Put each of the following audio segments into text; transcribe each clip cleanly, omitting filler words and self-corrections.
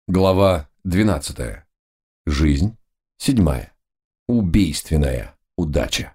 Глава 12. Жизнь 7. Убийственная удача.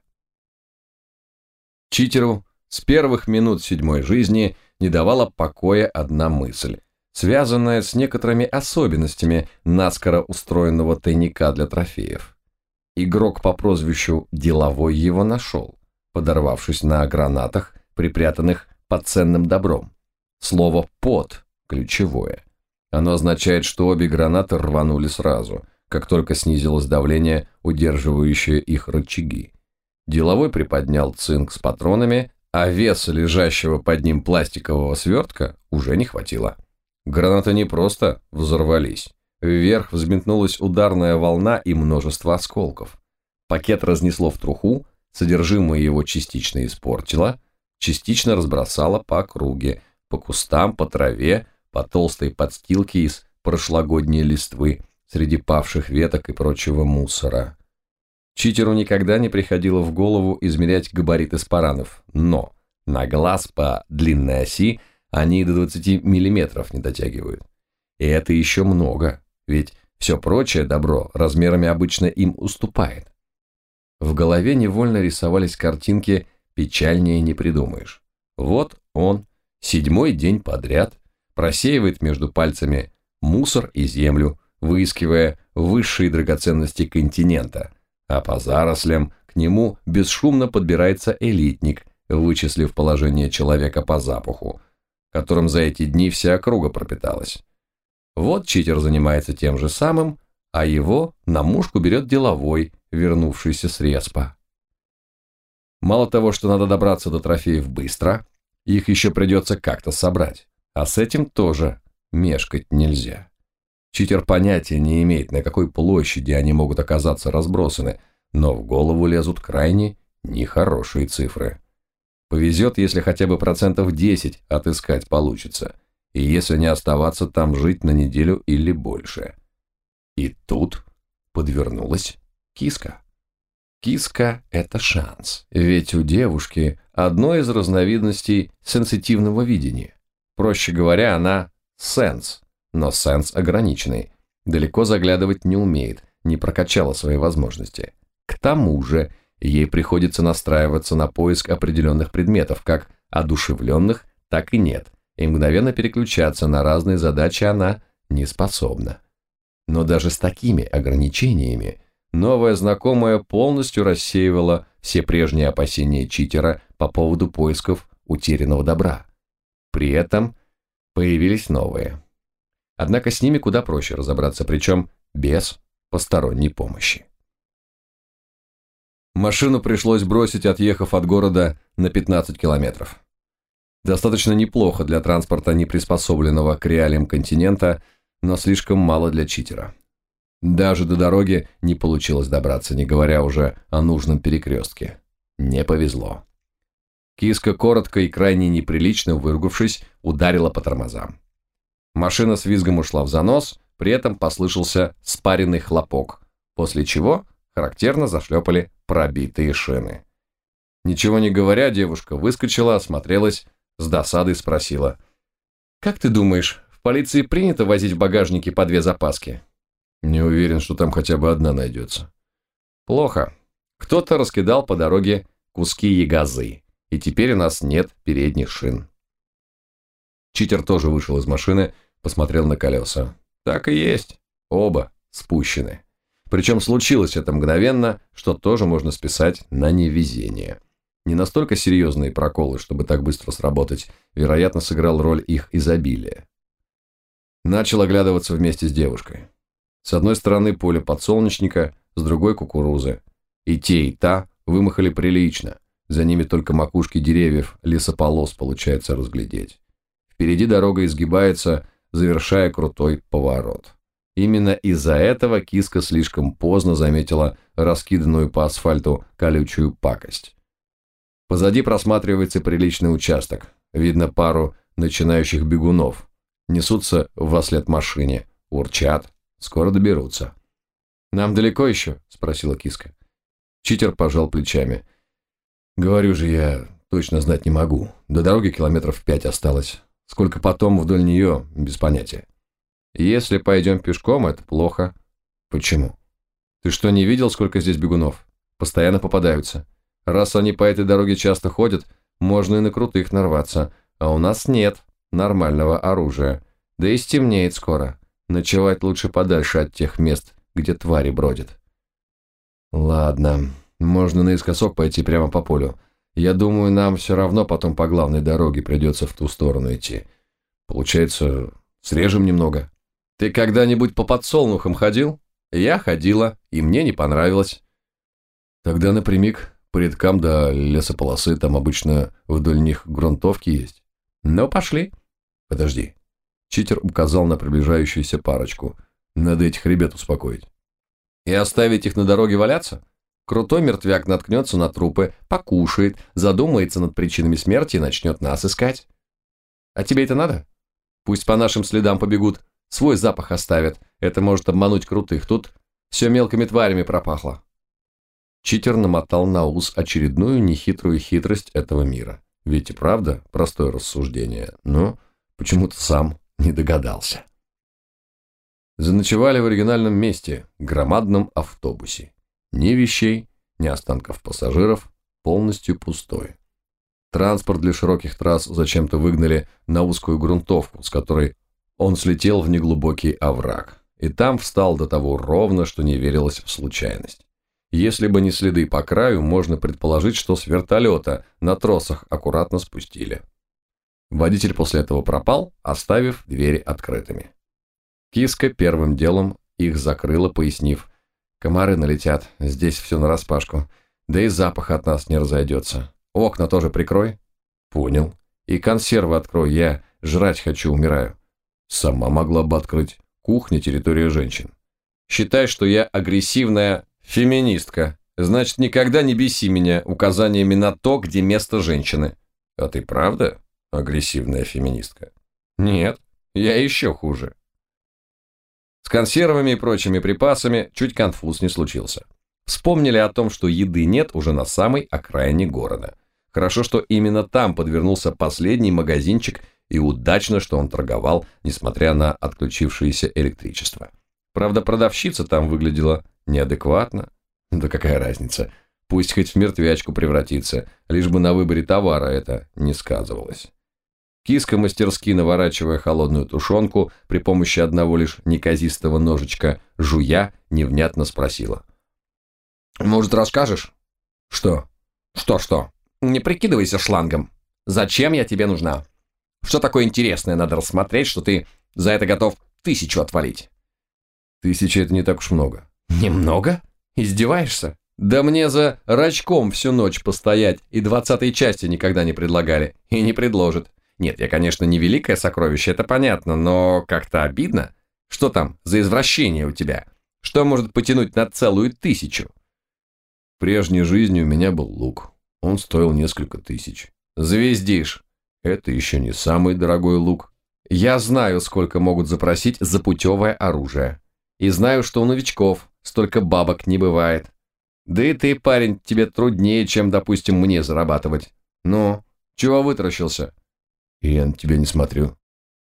Читеру с первых минут седьмой жизни не давала покоя одна мысль, связанная с некоторыми особенностями наскоро устроенного тайника для трофеев. Игрок по прозвищу Деловой его нашел, подорвавшись на гранатах, припрятанных под ценным добром. Слово «под» ключевое. Оно означает, что обе гранаты рванули сразу, как только снизилось давление, удерживающее их рычаги. Деловой приподнял цинк с патронами, а веса лежащего под ним пластикового свертка уже не хватило. Гранаты не просто взорвались. Вверх взметнулась ударная волна и множество осколков. Пакет разнесло в труху, содержимое его частично испортило, частично разбросало по округе, по кустам, по траве, по толстой подстилке из прошлогодней листвы, среди павших веток и прочего мусора. Читеру никогда не приходило в голову измерять габариты спаранов, но на глаз по длинной оси они до 20 миллиметров не дотягивают. И это еще много, ведь все прочее добро размерами обычно им уступает. В голове невольно рисовались картинки, печальнее не придумаешь. Вот он, 7-й день подряд, просеивает между пальцами мусор и землю, выискивая высшие драгоценности континента, а по зарослям к нему бесшумно подбирается элитник, вычислив положение человека по запаху, которым за эти дни вся округа пропиталась. Вот читер занимается тем же самым, а его на мушку берет Деловой, вернувшийся с респа. Мало того, что надо добраться до трофеев быстро, их еще придется как-то собрать. А с этим тоже мешкать нельзя. Читер понятия не имеет, на какой площади они могут оказаться разбросаны, но в голову лезут крайне нехорошие цифры. Повезет, если хотя бы 10% отыскать получится, и если не оставаться там жить на неделю или больше. И тут подвернулась киска. Киска – это шанс, ведь у девушки одно из разновидностей сенситивного видения. Проще говоря, она сенс, но сенс ограниченный. Далеко заглядывать не умеет, не прокачала свои возможности. К тому же, ей приходится настраиваться на поиск определенных предметов, как одушевленных, так и нет, и мгновенно переключаться на разные задачи она не способна. Но даже с такими ограничениями новая знакомая полностью рассеивала все прежние опасения читера по поводу поисков утерянного добра. При этом появились новые. Однако с ними куда проще разобраться, причем без посторонней помощи. Машину пришлось бросить, отъехав от города на 15 километров. Достаточно неплохо для транспорта, не приспособленного к реалиям континента, но слишком мало для читера. Даже до дороги не получилось добраться, не говоря уже о нужном перекрестке. Не повезло. Киска коротко и крайне неприлично выругавшись, ударила по тормозам. Машина с визгом ушла в занос, при этом послышался спаренный хлопок, после чего характерно зашлепали пробитые шины. Ничего не говоря, девушка выскочила, осмотрелась, с досадой спросила: «Как ты думаешь, в полиции принято возить в багажнике по 2 запаски?» «Не уверен, что там хотя бы одна найдется». «Плохо. Кто-то раскидал по дороге куски ягозы. И теперь у нас нет передних шин». Читер тоже вышел из машины, посмотрел на колеса. Так и есть, оба спущены. Причем случилось это мгновенно, что тоже можно списать на невезение. Не настолько серьезные проколы, чтобы так быстро сработать, вероятно, сыграл роль их изобилия. Начал оглядываться вместе с девушкой. С одной стороны поле подсолнечника, с другой кукурузы. И та вымахали прилично. За ними только макушки деревьев, лесополос получается разглядеть. Впереди дорога изгибается, завершая крутой поворот. Именно из-за этого киска слишком поздно заметила раскиданную по асфальту колючую пакость. Позади просматривается приличный участок. Видно пару начинающих бегунов. Несутся вслед машине, урчат, скоро доберутся. «Нам далеко еще?» – спросила киска. Читер пожал плечами. «Говорю же, я точно знать не могу. До дороги километров 5 осталось. Сколько потом вдоль нее, без понятия». Если пойдем пешком, это плохо. Почему? Ты что, не видел, сколько здесь бегунов? Постоянно попадаются. Раз они по этой дороге часто ходят, можно и на крутых нарваться. А у нас нет нормального оружия. Да и стемнеет скоро. Ночевать лучше подальше от тех мест, где твари бродят. Ладно, можно наискосок пойти прямо по полю. Я думаю, нам все равно потом по главной дороге придется в ту сторону идти. Получается, срежем немного. Ты когда-нибудь по подсолнухам ходил? Я ходила, и мне не понравилось. Тогда напрямик по редкам до лесополосы, там обычно вдоль них грунтовки есть. Ну, пошли. Подожди. Читер указал на приближающуюся парочку. Надо этих ребят успокоить. И оставить их на дороге валяться? Крутой мертвяк наткнется на трупы, покушает, задумается над причинами смерти и начнет нас искать. А тебе это надо? Пусть по нашим следам побегут, свой запах оставят. Это может обмануть крутых. Тут все мелкими тварями пропахло. Читер намотал на ус очередную нехитрую хитрость этого мира. Ведь и правда простое рассуждение, но почему-то сам не догадался. Заночевали в оригинальном месте, громадном автобусе. Ни вещей, ни останков пассажиров, полностью пустой. Транспорт для широких трасс зачем-то выгнали на узкую грунтовку, с которой он слетел в неглубокий овраг. И там встал до того ровно, что не верилось в случайность. Если бы не следы по краю, можно предположить, что с вертолета на тросах аккуратно спустили. Водитель после этого пропал, оставив двери открытыми. Киска первым делом их закрыла, пояснив: комары налетят, здесь все нараспашку, да и запах от нас не разойдется. Окна тоже прикрой. Понял. И консервы открой, я жрать хочу, умираю. Сама могла бы открыть. Кухня, территория женщин. Считай, что я агрессивная феминистка. Значит, никогда не беси меня указаниями на то, где место женщины. А ты правда агрессивная феминистка? Нет, я еще хуже. С консервами и прочими припасами чуть конфуз не случился. Вспомнили о том, что еды нет уже на самой окраине города. Хорошо, что именно там подвернулся последний магазинчик, и удачно, что он торговал, несмотря на отключившееся электричество. Правда, продавщица там выглядела неадекватно. Да какая разница, пусть хоть в мертвячку превратится, лишь бы на выборе товара это не сказывалось. Киска, мастерски наворачивая холодную тушенку, при помощи одного лишь неказистого ножичка, жуя, невнятно спросила. «Может, расскажешь?» «Что?» «Что? Не прикидывайся шлангом. Зачем я тебе нужна? Что такое интересное надо рассмотреть, что ты за это готов 1000 отвалить?» 1000 – это не так уж много. «Немного? Издеваешься? Да мне за рачком всю ночь постоять и 20-й части никогда не предлагали. И не предложат. Нет, я, конечно, не великое сокровище, это понятно, но как-то обидно. Что там за извращение у тебя? Что может потянуть на целую 1000? В прежней жизни у меня был лук. Он стоил несколько тысяч. Звездишь. Это еще не самый дорогой лук. Я знаю, сколько могут запросить за путевое оружие. И знаю, что у новичков столько бабок не бывает. Да и ты, парень, тебе труднее, чем, допустим, мне зарабатывать. Ну, чего вытаращился? Я на тебя не смотрю.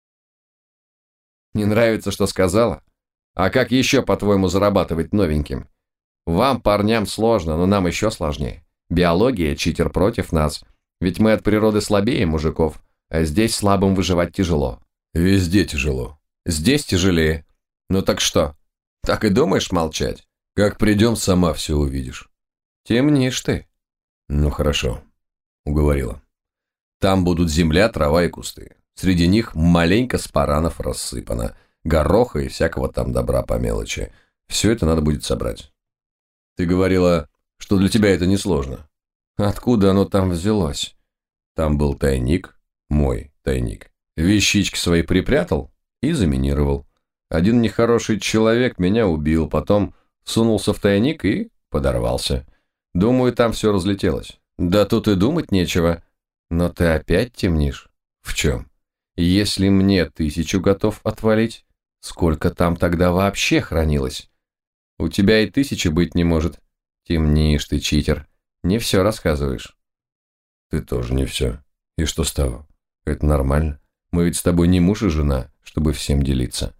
Не нравится, что сказала? А как еще, по-твоему, зарабатывать новеньким? Вам, парням, сложно, но нам еще сложнее. Биология, читер против нас. Ведь мы от природы слабее мужиков, а здесь слабым выживать тяжело. Везде тяжело. Здесь тяжелее. Ну так что? Так и думаешь молчать? Как придем, сама все увидишь. Темнишь ты. Ну хорошо, уговорила. Там будут земля, трава и кусты. Среди них маленько спаранов рассыпано, гороха и всякого там добра по мелочи. Все это надо будет собрать. Ты говорила, что для тебя это несложно. Откуда оно там взялось? Там был тайник, мой тайник. Вещички свои припрятал и заминировал. Один нехороший человек меня убил, потом сунулся в тайник и подорвался. Думаю, там все разлетелось. Да тут и думать нечего. Но ты опять темнишь. В чем? Если мне 1000 готов отвалить, сколько там тогда вообще хранилось? У тебя и 1000 быть не может. Темнишь ты, читер. Не все рассказываешь. Ты тоже не все. И что с того? Это нормально. Мы ведь с тобой не муж и жена, чтобы всем делиться.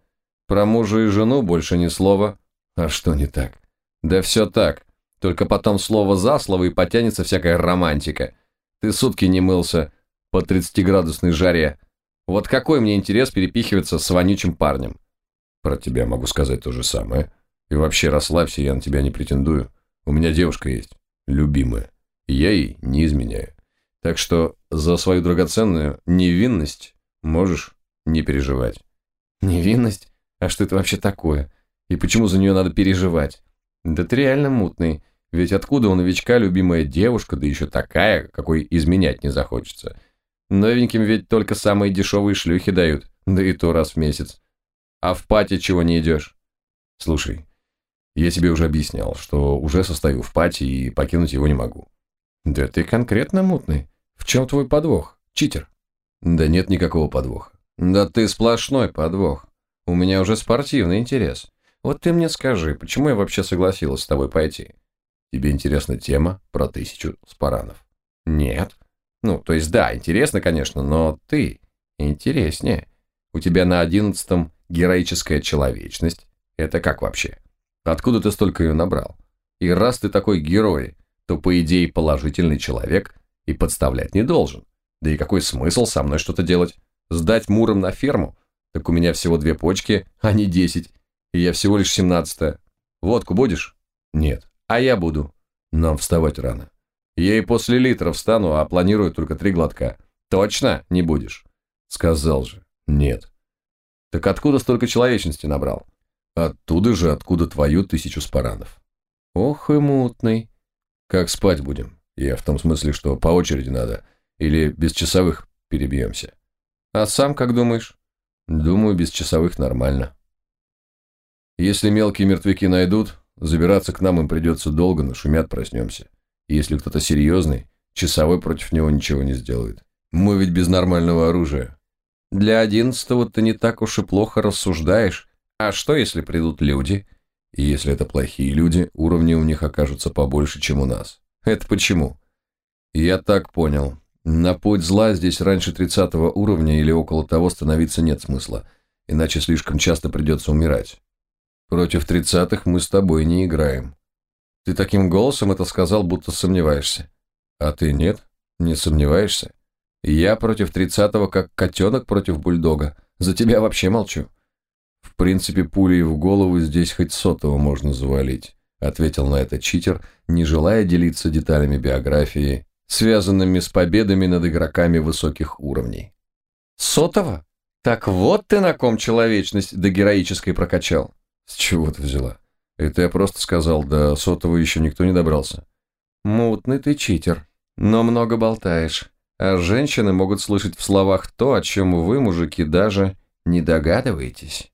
Про мужа и жену больше ни слова. А что не так? Да все так. Только потом слово за слово и потянется всякая романтика. Ты сутки не мылся по 30-градусной жаре. Вот какой мне интерес перепихиваться с вонючим парнем? Про тебя могу сказать то же самое. И вообще расслабься, я на тебя не претендую. У меня девушка есть, любимая. И я ей не изменяю. Так что за свою драгоценную невинность можешь не переживать. Невинность? А что это вообще такое? И почему за нее надо переживать? Да ты реально мутный. Ведь откуда у новичка любимая девушка, да еще такая, какой изменять не захочется? Новеньким ведь только самые дешевые шлюхи дают, да и то раз в месяц. А в пати чего не идешь? Слушай, я тебе уже объяснял, что уже состою в пати и покинуть его не могу. Да ты конкретно мутный. В чем твой подвох, читер? Да нет никакого подвоха. Да ты сплошной подвох. У меня уже спортивный интерес. Вот ты мне скажи, почему я вообще согласилась с тобой пойти? Тебе интересна тема про 1000 спаранов? Нет. Ну, то есть да, интересно, конечно, но ты интереснее. У тебя на 11-м героическая человечность. Это как вообще? Откуда ты столько ее набрал? И раз ты такой герой, то, по идее, положительный человек и подставлять не должен. Да и какой смысл со мной что-то делать? Сдать Муром на ферму? Так у меня всего 2 почки, а не 10. И я всего лишь 17-я. Водку будешь? Нет. А я буду. Нам вставать рано. Я и после литра встану, а планирую только 3 глотка. Точно не будешь? Сказал же. Нет. Так откуда столько человечности набрал? Оттуда же, откуда твою 1000 спаранов. Ох и мутный. Как спать будем? Я в том смысле, что по очереди надо. Или без часовых перебьемся. А сам как думаешь? Думаю, без часовых нормально. Если мелкие мертвяки найдут, забираться к нам им придется долго, нашумят, проснемся. Если кто-то серьезный, часовой против него ничего не сделает. Мы ведь без нормального оружия. Для 11-го ты не так уж и плохо рассуждаешь. А что, если придут люди? И если это плохие люди, уровни у них окажутся побольше, чем у нас. Это почему? Я так понял. На путь зла здесь раньше 30-го уровня или около того становиться нет смысла, иначе слишком часто придется умирать. Против 30-х мы с тобой не играем. Ты таким голосом это сказал, будто сомневаешься. А ты нет? Не сомневаешься? Я против 30-го как котенок против бульдога. За тебя вообще молчу. В принципе, пулей в голову здесь хоть 100-го можно завалить, ответил на это читер, не желая делиться деталями биографии, связанными с победами над игроками высоких уровней. 100-го? Так вот ты на ком человечность до героической прокачал. С чего ты взяла? Это я просто сказал, до 100-го еще никто не добрался. Мутный ты читер, но много болтаешь. А женщины могут слышать в словах то, о чем вы, мужики, даже не догадываетесь.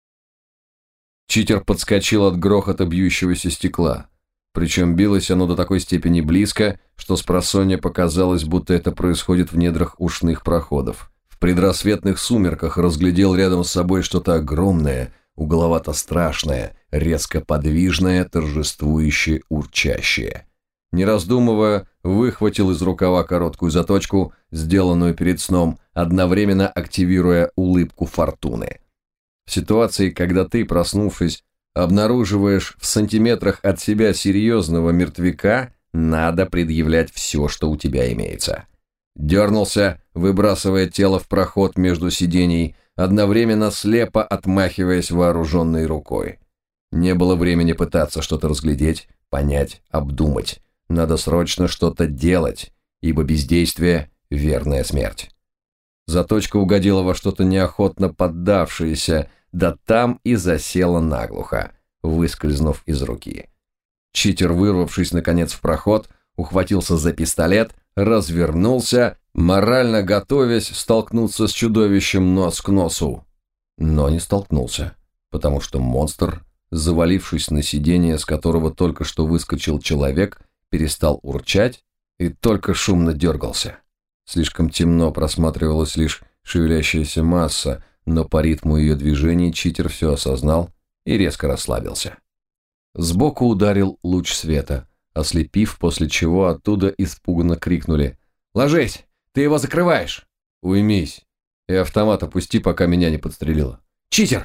Читер подскочил от грохота бьющегося стекла. Причем билось оно до такой степени близко, что спросонья показалось, будто это происходит в недрах ушных проходов. В предрассветных сумерках разглядел рядом с собой что-то огромное, угловато-страшное, резко подвижное, торжествующее, урчащее. Не раздумывая, выхватил из рукава короткую заточку, сделанную перед сном, одновременно активируя улыбку фортуны. В ситуации, когда ты, проснувшись, обнаруживаешь в сантиметрах от себя серьезного мертвяка, надо предъявлять все, что у тебя имеется. Дернулся, выбрасывая тело в проход между сидений, одновременно слепо отмахиваясь вооруженной рукой. Не было времени пытаться что-то разглядеть, понять, обдумать. Надо срочно что-то делать, ибо бездействие – верная смерть. Заточка угодила во что-то неохотно поддавшееся, да там и засела наглухо, выскользнув из руки. Читер, вырвавшись наконец в проход, ухватился за пистолет, развернулся, морально готовясь столкнуться с чудовищем нос к носу. Но не столкнулся, потому что монстр, завалившись на сиденье, с которого только что выскочил человек, перестал урчать и только шумно дергался. Слишком темно, просматривалась лишь шевелящаяся масса, но по ритму ее движений читер все осознал и резко расслабился. Сбоку ударил луч света, ослепив, после чего оттуда испуганно крикнули: «Ложись! Ты его закрываешь!» «Уймись! И автомат опусти, пока меня не подстрелило!» «Читер!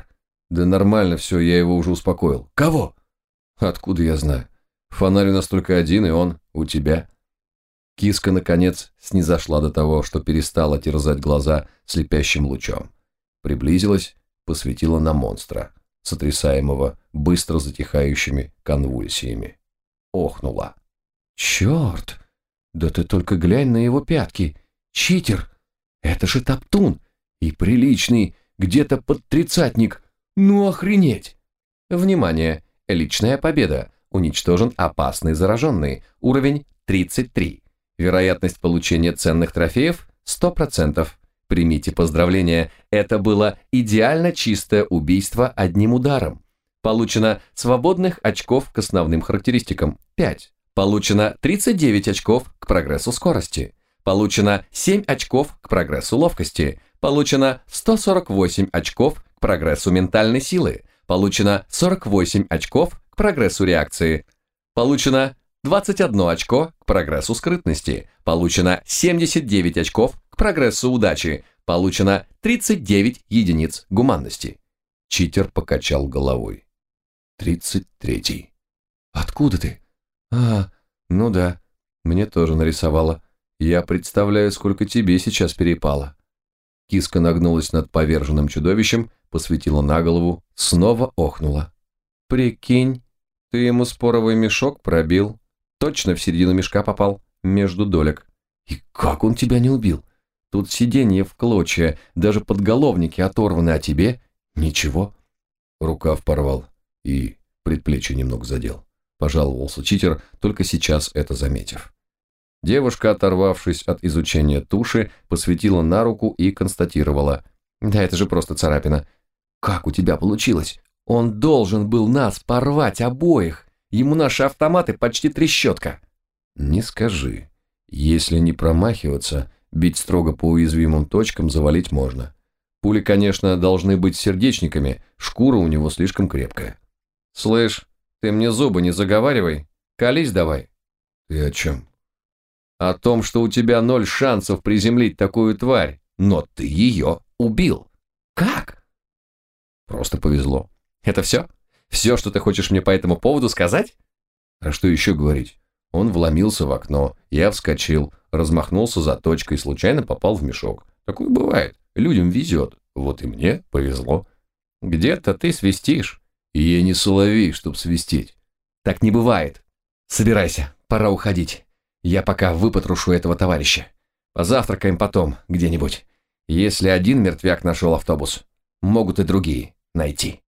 Да нормально все, я его уже успокоил. Кого? Откуда я знаю? Фонарь у нас только один, и он у тебя. Киска, наконец, снизошла до того, что перестала терзать глаза слепящим лучом. Приблизилась, посветила на монстра, сотрясаемого быстро затихающими конвульсиями. Охнула. Черт! Да ты только глянь на его пятки. Читер! Это же топтун! И приличный, где-то под тридцатник. Ну охренеть! Внимание! Личная победа. Уничтожен опасный зараженный. Уровень 33. Вероятность получения ценных трофеев 100%. Примите поздравления. Это было идеально чистое убийство одним ударом. Получено свободных очков к основным характеристикам 5. Получено 39 очков к прогрессу скорости. Получено 7 очков к прогрессу ловкости. Получено 148 очков к прогрессу ментальной силы. Получено 48 очков к прогрессу реакции. Получено 21 очко к прогрессу скрытности. Получено 79 очков к прогрессу удачи. Получено 39 единиц гуманности. Читер покачал головой. 33. Откуда ты? Ну да, мне тоже нарисовала. Я представляю, сколько тебе сейчас перепало. Киска нагнулась над поверженным чудовищем, посветила на голову, снова охнула. Прикинь, ты ему споровый мешок пробил. Точно в середину мешка попал, между долек. И как он тебя не убил? Тут сиденье в клочья, даже подголовники оторваны, а тебе ничего. Рукав порвал и предплечье немного задел. Пожаловался читер, только сейчас это заметив. Девушка, оторвавшись от изучения туши, посветила на руку и констатировала. Да это же просто царапина. Как у тебя получилось? Он должен был нас порвать обоих. Ему наши автоматы почти трещотка. Не скажи. Если не промахиваться, бить строго по уязвимым точкам завалить можно. Пули, конечно, должны быть сердечниками, шкура у него слишком крепкая. Слышь, ты мне зубы не заговаривай, колись давай. Ты о чем? О том, что у тебя 0 шансов приземлить такую тварь, но ты ее убил. Как? Просто повезло. Это все? Все, что ты хочешь мне по этому поводу сказать? А что еще говорить? Он вломился в окно, я вскочил, размахнулся за точкой, случайно попал в мешок. Такое бывает, людям везет, вот и мне повезло. Где-то ты свистишь, и я не соловей, чтоб свистеть. Так не бывает. Собирайся, пора уходить. Я пока выпотрошу этого товарища. Позавтракаем потом где-нибудь. Если один мертвяк нашел автобус, могут и другие найти.